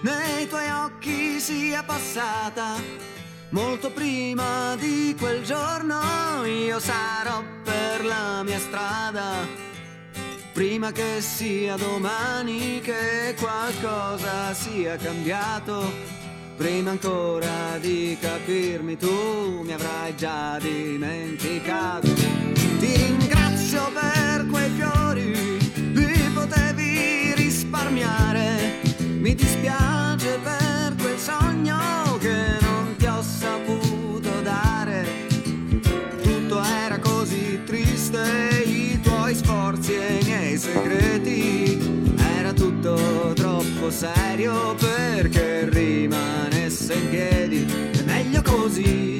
nei tuoi occhi sia passata. Molto prima di quel giorno io sarò per la mia strada. Prima che sia domani, che qualcosa sia cambiato. Prima ancora di capirmi tu mi avrai già dimenticato. Ti ringrazio per quei fiori, li potevi risparmiare. Mi dispiace per quel sogno che non ti ho saputo dare. Tutto era così triste, i tuoi sforzi e i miei segreti. Era tutto troppo serio perché rimanesse in piedi. È meglio così,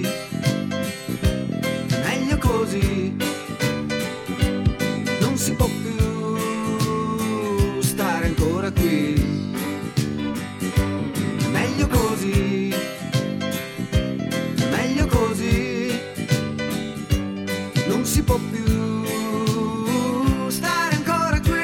è meglio così. Non si può più stare ancora qui. È meglio così, è meglio così. Non si può più stare ancora qui.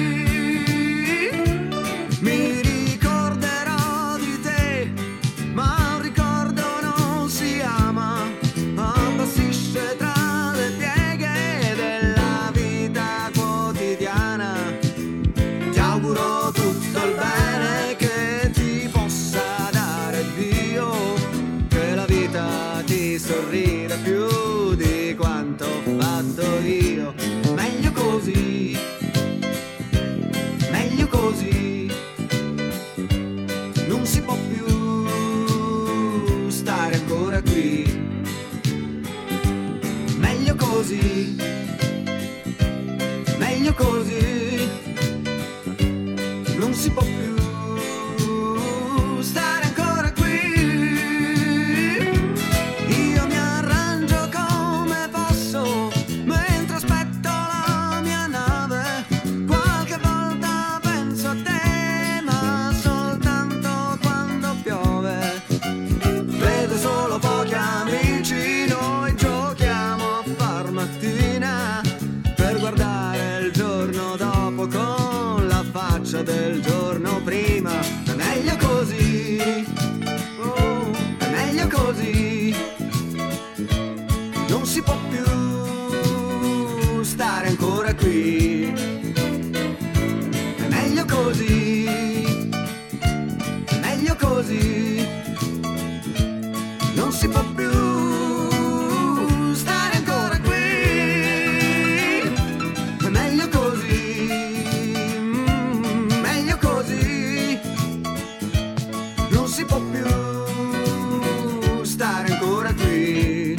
Mi ricorderò di te, ma un ricordo non si ama. Appassisce tra le pieghe della vita quotidiana. Ti auguro tutto il bene che ti possa dare Dio, che la vita ti sorrida più di quanto ho fatto io. Meglio così, meglio così. Non si può più stare ancora qui. Meglio così, meglio così. Non si può più stare ancora qui. Io mi arrangio come posso mentre aspetto la mia nave. Qualche volta penso a te, ma soltanto quando piove. Vedo solo pochi amici, noi giochiamo a far mattina per guardare il giorno dopo con la faccia del giorno prima. È meglio così, oh, è meglio così. Non si può più stare ancora qui. È meglio così, è meglio così. Non si può più stare ancora qui. È meglio così, meglio così. Non si può più stare ancora qui.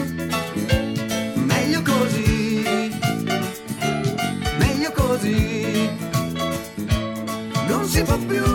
Meglio così, meglio così. Non si può più